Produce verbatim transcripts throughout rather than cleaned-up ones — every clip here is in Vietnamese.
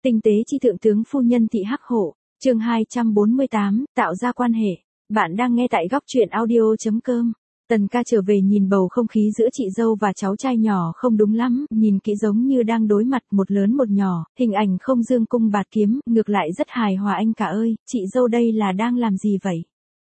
Tinh tế chi thượng tướng phu nhân thị hắc hổ, chương hai trăm bốn mươi tám, tạo ra quan hệ. Bạn đang nghe tại góc truyện audio chấm com. Tần ca trở về nhìn bầu không khí giữa chị dâu và cháu trai nhỏ không đúng lắm, nhìn kỹ giống như đang đối mặt một lớn một nhỏ, hình ảnh không dương cung bạt kiếm, ngược lại rất hài hòa. Anh cả ơi, chị dâu đây là đang làm gì vậy?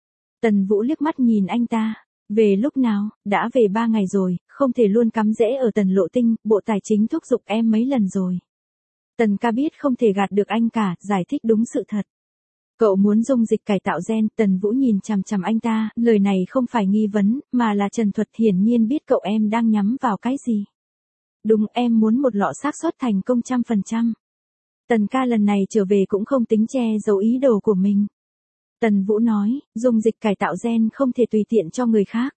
Tần Vũ liếc mắt nhìn anh ta. Về lúc nào? Đã về ba ngày rồi, không thể luôn cắm rễ ở Tần Lộ Tinh, Bộ Tài chính thúc giục em mấy lần rồi. Tần ca biết không thể gạt được anh cả, giải thích đúng sự thật. Cậu muốn dung dịch cải tạo gen. Tần Vũ nhìn chằm chằm anh ta, lời này không phải nghi vấn, mà là trần thuật. Hiển nhiên biết cậu em đang nhắm vào cái gì. Đúng, em muốn một lọ xác suất thành công trăm phần trăm. Tần ca lần này trở về cũng không tính che giấu ý đồ của mình. Tần Vũ nói, dung dịch cải tạo gen không thể tùy tiện cho người khác.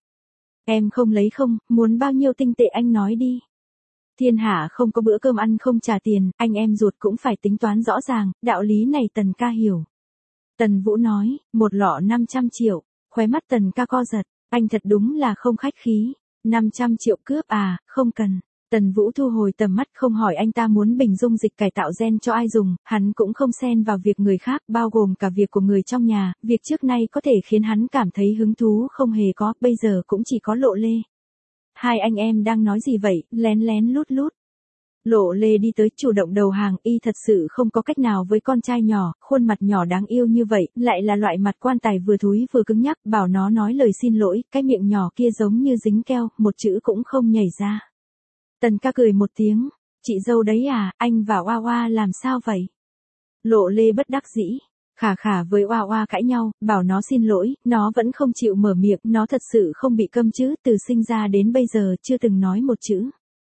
Em không lấy không, muốn bao nhiêu tinh tệ anh nói đi. Thiên hạ không có bữa cơm ăn không trả tiền, anh em ruột cũng phải tính toán rõ ràng, đạo lý này Tần ca hiểu. Tần Vũ nói, một lọ năm trăm triệu, khóe mắt Tần ca co giật, anh thật đúng là không khách khí, năm trăm triệu cướp à, không cần. Tần Vũ thu hồi tầm mắt, không hỏi anh ta muốn bình dung dịch cải tạo gen cho ai dùng, hắn cũng không xen vào việc người khác, bao gồm cả việc của người trong nhà, việc trước nay có thể khiến hắn cảm thấy hứng thú không hề có, bây giờ cũng chỉ có Lộ Lê. Hai anh em đang nói gì vậy, lén lén lút lút. Lộ Lê đi tới chủ động đầu hàng, y thật sự không có cách nào với con trai nhỏ, khuôn mặt nhỏ đáng yêu như vậy, lại là loại mặt quan tài vừa thúi vừa cứng nhắc, bảo nó nói lời xin lỗi, cái miệng nhỏ kia giống như dính keo, một chữ cũng không nhảy ra. Tần ca cười một tiếng, chị dâu đấy à, anh và Oa Oa làm sao vậy? Lộ Lê bất đắc dĩ, khả khả với Oa Oa cãi nhau, bảo nó xin lỗi, nó vẫn không chịu mở miệng, nó thật sự không bị câm chứ, từ sinh ra đến bây giờ chưa từng nói một chữ.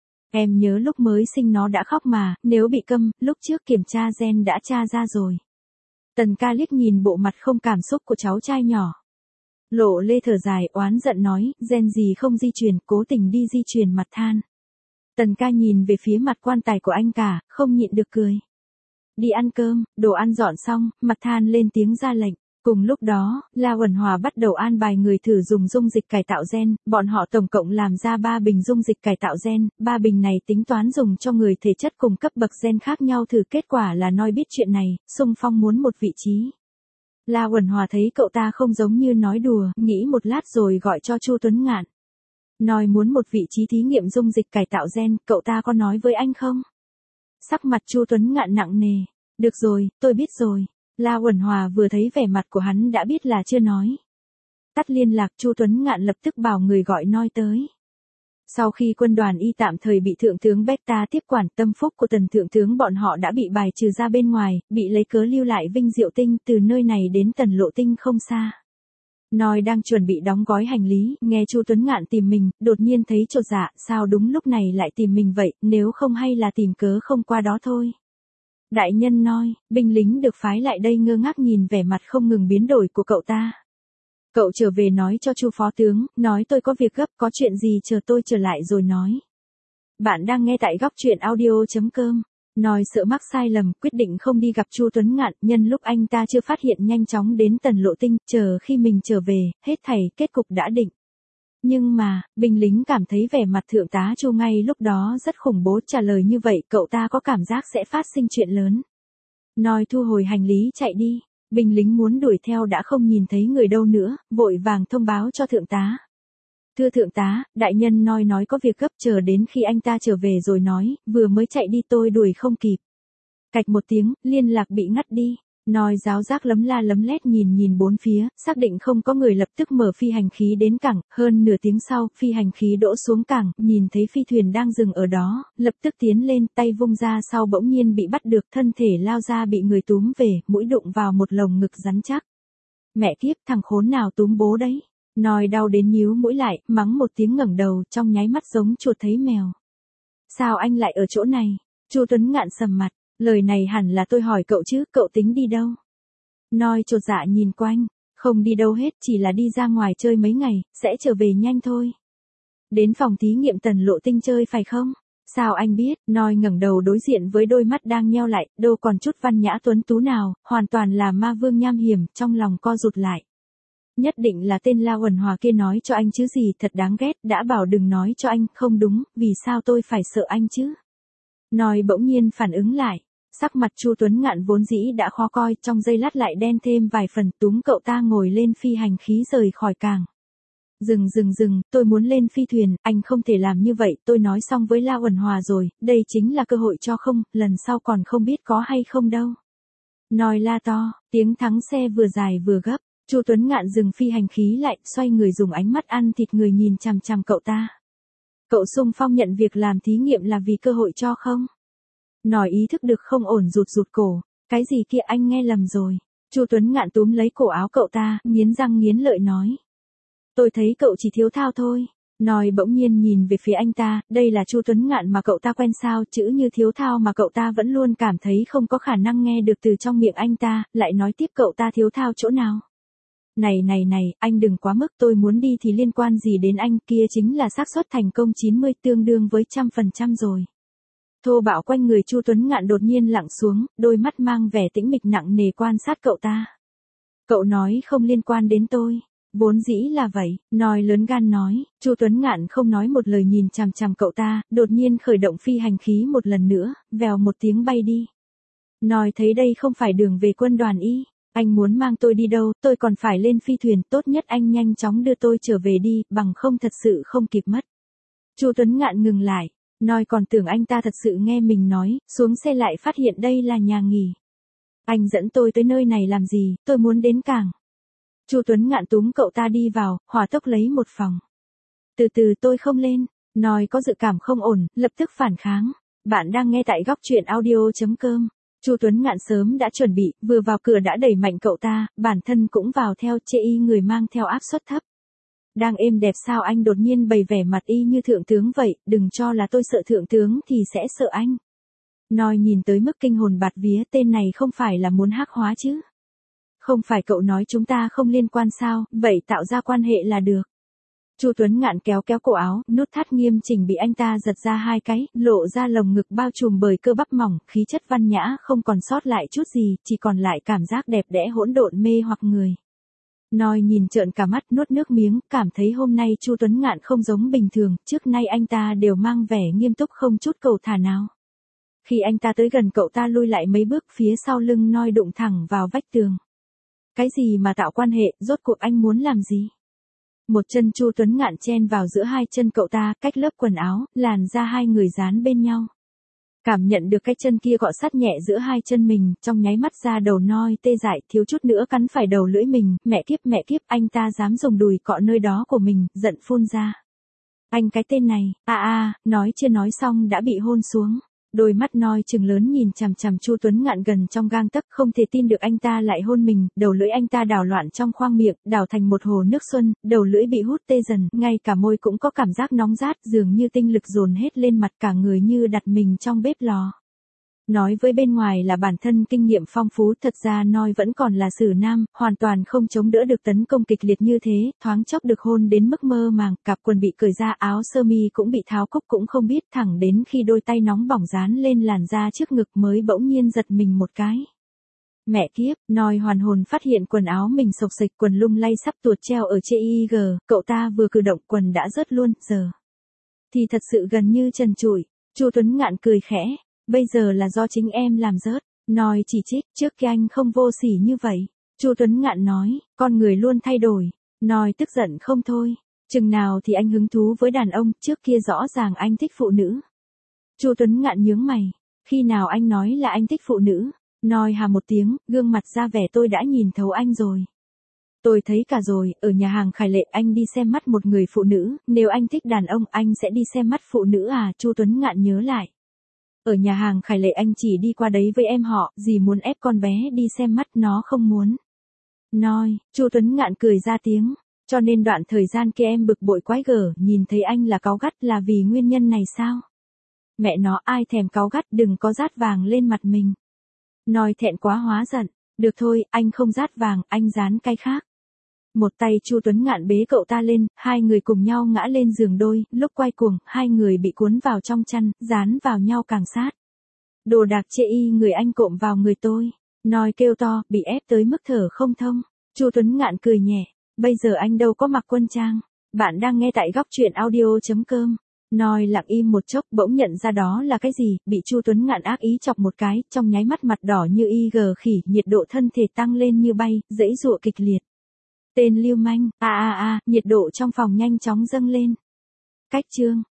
Em nhớ lúc mới sinh nó đã khóc mà, nếu bị câm, lúc trước kiểm tra gen đã tra ra rồi. Tần ca liếc nhìn bộ mặt không cảm xúc của cháu trai nhỏ. Lộ Lê thở dài, oán giận nói, gen gì không di truyền, cố tình đi di truyền mặt than. Tần ca nhìn về phía mặt quan tài của anh cả, không nhịn được cười. Đi ăn cơm, đồ ăn dọn xong, mặt than lên tiếng ra lệnh. Cùng lúc đó, La Uẩn Hòa bắt đầu an bài người thử dùng dung dịch cải tạo gen, bọn họ tổng cộng làm ra ba bình dung dịch cải tạo gen, ba bình này tính toán dùng cho người thể chất cùng cấp bậc gen khác nhau thử, kết quả là Noi biết chuyện này, xung phong muốn một vị trí. La Uẩn Hòa thấy cậu ta không giống như nói đùa, nghĩ một lát rồi gọi cho Chu Tuấn Ngạn. Noi muốn một vị trí thí nghiệm dung dịch cải tạo gen, cậu ta có nói với anh không? Sắc mặt Chu Tuấn Ngạn nặng nề, được rồi, tôi biết rồi. La Uẩn Hòa vừa thấy vẻ mặt của hắn đã biết là chưa nói. Tắt liên lạc, Chu Tuấn Ngạn lập tức bảo người gọi Noi tới. Sau khi quân đoàn y tạm thời bị Thượng tướng Beta tiếp quản, tâm phúc của Tần Thượng tướng bọn họ đã bị bài trừ ra bên ngoài, bị lấy cớ lưu lại Vinh Diệu Tinh, từ nơi này đến Tần Lộ Tinh không xa. Noi đang chuẩn bị đóng gói hành lý, nghe Chu Tuấn Ngạn tìm mình, đột nhiên thấy chột dạ, sao đúng lúc này lại tìm mình vậy, nếu không hay là tìm cớ không qua đó thôi. Đại nhân Noi, binh lính được phái lại đây ngơ ngác nhìn vẻ mặt không ngừng biến đổi của cậu ta. Cậu trở về nói cho Chu phó tướng, nói tôi có việc gấp, có chuyện gì chờ tôi trở lại rồi nói. Bạn đang nghe tại góc truyện audio chấm com. Noi sợ mắc sai lầm, quyết định không đi gặp Chu Tuấn Ngạn, nhân lúc anh ta chưa phát hiện nhanh chóng đến Tần Lộ Tinh, chờ khi mình trở về, hết thảy kết cục đã định. Nhưng mà, binh lính cảm thấy vẻ mặt thượng tá Chu ngay lúc đó rất khủng bố, trả lời như vậy cậu ta có cảm giác sẽ phát sinh chuyện lớn. Noi thu hồi hành lý chạy đi, binh lính muốn đuổi theo đã không nhìn thấy người đâu nữa, vội vàng thông báo cho thượng tá. Thưa thượng tá, đại nhân Noi nói có việc gấp, chờ đến khi anh ta trở về rồi nói, vừa mới chạy đi tôi đuổi không kịp. Cạch một tiếng, liên lạc bị ngắt đi. Noi giáo giác lấm la lấm lét nhìn nhìn bốn phía, xác định không có người lập tức mở phi hành khí đến cảng, hơn nửa tiếng sau, phi hành khí đỗ xuống cảng, nhìn thấy phi thuyền đang dừng ở đó, lập tức tiến lên, tay vung ra sau bỗng nhiên bị bắt được, thân thể lao ra bị người túm về, mũi đụng vào một lồng ngực rắn chắc. Mẹ kiếp, thằng khốn nào túm bố đấy? Noi đau đến nhíu mũi lại, mắng một tiếng ngẩng đầu, trong nháy mắt giống chuột thấy mèo. Sao anh lại ở chỗ này? Chu Tuấn Ngạn sầm mặt. Lời này hẳn là tôi hỏi cậu chứ, cậu tính đi đâu? Noi chột dạ nhìn quanh, không đi đâu hết, chỉ là đi ra ngoài chơi mấy ngày, sẽ trở về nhanh thôi. Đến phòng thí nghiệm Tần Lộ Tinh chơi phải không? Sao anh biết? Noi ngẩng đầu đối diện với đôi mắt đang nheo lại, đâu còn chút văn nhã tuấn tú nào, hoàn toàn là ma vương nham hiểm, trong lòng co rụt lại. Nhất định là tên La Uẩn Hòa kia nói cho anh chứ gì, thật đáng ghét, đã bảo đừng nói cho anh, không đúng, vì sao tôi phải sợ anh chứ? Noi bỗng nhiên phản ứng lại, Sắc mặt Chu Tuấn Ngạn vốn dĩ đã khó coi, trong giây lát lại đen thêm vài phần, túm cậu ta ngồi lên phi hành khí rời khỏi cảng. Dừng dừng dừng, tôi muốn lên phi thuyền, anh không thể làm như vậy, tôi nói xong với La Uẩn Hòa rồi, đây chính là cơ hội cho không, lần sau còn không biết có hay không đâu. Nói la to, tiếng thắng xe vừa dài vừa gấp, Chu Tuấn Ngạn dừng phi hành khí lại, xoay người dùng ánh mắt ăn thịt người nhìn chằm chằm cậu ta. Cậu xung phong nhận việc làm thí nghiệm là vì cơ hội cho không? Nói ý thức được không ổn rụt rụt cổ, cái gì kia anh nghe lầm rồi. Chu Tuấn Ngạn túm lấy cổ áo cậu ta, nghiến răng nghiến lợi nói. Tôi thấy cậu chỉ thiếu thao thôi. Nói bỗng nhiên nhìn về phía anh ta, đây là Chu Tuấn Ngạn mà cậu ta quen sao, chữ như thiếu thao mà cậu ta vẫn luôn cảm thấy không có khả năng nghe được từ trong miệng anh ta, lại nói tiếp cậu ta thiếu thao chỗ nào. Này này này, anh đừng quá mức, tôi muốn đi thì liên quan gì đến anh, kia chính là xác suất thành công chín mươi tương đương với trăm phần trăm rồi. Thô bạo quanh người Chu Tuấn Ngạn đột nhiên lặng xuống, đôi mắt mang vẻ tĩnh mịch nặng nề quan sát cậu ta. Cậu nói không liên quan đến tôi. Vốn dĩ là vậy, nói lớn gan nói, Chu Tuấn Ngạn không nói một lời nhìn chằm chằm cậu ta, đột nhiên khởi động phi hành khí một lần nữa, vèo một tiếng bay đi. Nói thấy đây không phải đường về quân đoàn y, anh muốn mang tôi đi đâu, tôi còn phải lên phi thuyền, tốt nhất anh nhanh chóng đưa tôi trở về đi, bằng không thật sự không kịp mất. Chu Tuấn Ngạn ngừng lại, nói còn tưởng anh ta thật sự nghe mình nói, xuống xe lại phát hiện đây là nhà nghỉ. Anh dẫn tôi tới nơi này làm gì, tôi muốn đến cảng. Chu Tuấn Ngạn túm cậu ta đi vào, hỏa tốc lấy một phòng. Từ từ tôi không lên, nói có dự cảm không ổn, lập tức phản kháng. Bạn đang nghe tại góc truyện audio chấm com. Chu Tuấn Ngạn sớm đã chuẩn bị, vừa vào cửa đã đẩy mạnh cậu ta, bản thân cũng vào theo, chê y người mang theo áp suất thấp. Đang êm đẹp sao anh đột nhiên bày vẻ mặt y như thượng tướng vậy, đừng cho là tôi sợ thượng tướng thì sẽ sợ anh. Nói nhìn tới mức kinh hồn bạt vía, tên này không phải là muốn hắc hóa chứ. Không phải cậu nói chúng ta không liên quan sao, vậy tạo ra quan hệ là được. Chu Tuấn Ngạn kéo kéo cổ áo, nút thắt nghiêm chỉnh bị anh ta giật ra hai cái, lộ ra lồng ngực bao trùm bởi cơ bắp mỏng, khí chất văn nhã không còn sót lại chút gì, chỉ còn lại cảm giác đẹp đẽ hỗn độn mê hoặc người. Nói nhìn trợn cả mắt nuốt nước miếng, cảm thấy hôm nay Chu Tuấn Ngạn không giống bình thường, trước nay anh ta đều mang vẻ nghiêm túc không chút cầu thả nào. Khi anh ta tới gần cậu ta lui lại mấy bước, phía sau lưng Nói đụng thẳng vào vách tường. Cái gì mà tạo quan hệ, rốt cuộc anh muốn làm gì? Một chân Chu Tuấn Ngạn chen vào giữa hai chân cậu ta, cách lớp quần áo, làn da hai người dán bên nhau. Cảm nhận được cái chân kia cọ sát nhẹ giữa hai chân mình, trong nháy mắt ra đầu Nói tê dại, thiếu chút nữa cắn phải đầu lưỡi mình, mẹ kiếp mẹ kiếp, anh ta dám dùng đùi cọ nơi đó của mình, giận phun ra. Anh cái tên này, a a, nói chưa nói xong đã bị hôn xuống. Đôi mắt Nói trừng lớn nhìn chằm chằm Chu Tuấn Ngạn gần trong gang tấc, không thể tin được anh ta lại hôn mình, đầu lưỡi anh ta đảo loạn trong khoang miệng, đảo thành một hồ nước xuân, đầu lưỡi bị hút tê dần, ngay cả môi cũng có cảm giác nóng rát, dường như tinh lực dồn hết lên mặt, cả người như đặt mình trong bếp lò. Nói với bên ngoài là bản thân kinh nghiệm phong phú, thật ra Nói vẫn còn là xử nam, hoàn toàn không chống đỡ được tấn công kịch liệt như thế, thoáng chốc được hôn đến mức mơ màng, cặp quần bị cởi ra, áo sơ mi cũng bị tháo cúc cũng không biết, thẳng đến khi đôi tay nóng bỏng dán lên làn da trước ngực mới bỗng nhiên giật mình một cái. Mẹ kiếp, Nói hoàn hồn phát hiện quần áo mình sộc sạch, quần lung lay sắp tuột treo ở trên i giê, cậu ta vừa cử động quần đã rớt luôn, giờ thì thật sự gần như trần trụi. Chu Tuấn Ngạn cười khẽ. Bây giờ là do chính em làm rớt. Nói chỉ trích, trước kia anh không vô sỉ như vậy. Chu Tuấn Ngạn nói, con người luôn thay đổi. Nói tức giận không thôi. Chừng nào thì anh hứng thú với đàn ông, trước kia rõ ràng anh thích phụ nữ. Chu Tuấn Ngạn nhướng mày. Khi nào anh nói là anh thích phụ nữ? Nói hà một tiếng, gương mặt ra vẻ tôi đã nhìn thấu anh rồi. Tôi thấy cả rồi, ở nhà hàng Khải Lệ anh đi xem mắt một người phụ nữ, nếu anh thích đàn ông anh sẽ đi xem mắt phụ nữ à? Chu Tuấn Ngạn nhớ lại. Ở nhà hàng Khải Lệ anh chỉ đi qua đấy với em họ, gì muốn ép con bé đi xem mắt, nó không muốn. Nói, Chu Tuấn Ngạn cười ra tiếng, cho nên đoạn thời gian kia em bực bội quái gở, nhìn thấy anh là cáu gắt là vì nguyên nhân này sao? Mẹ nó ai thèm cáu gắt, đừng có rát vàng lên mặt mình. Nói thẹn quá hóa giận, được thôi, anh không rát vàng, anh dán cái khác. Một tay Chu Tuấn Ngạn bế cậu ta lên, hai người cùng nhau ngã lên giường đôi, lúc quay cuồng, hai người bị cuốn vào trong chăn, dán vào nhau càng sát. Đồ đạc chê y người anh cộm vào người tôi. Nói kêu to, bị ép tới mức thở không thông. Chu Tuấn Ngạn cười nhẹ, bây giờ anh đâu có mặc quân trang. Bạn đang nghe tại góc truyện audio chấm com. Noi lặng im một chốc, bỗng nhận ra đó là cái gì, bị Chu Tuấn Ngạn ác ý chọc một cái, trong nháy mắt mặt đỏ như y gờ khỉ, nhiệt độ thân thể tăng lên như bay, giãy giụa kịch liệt. Tên lưu manh, a a a, nhiệt độ trong phòng nhanh chóng dâng lên. Cách chương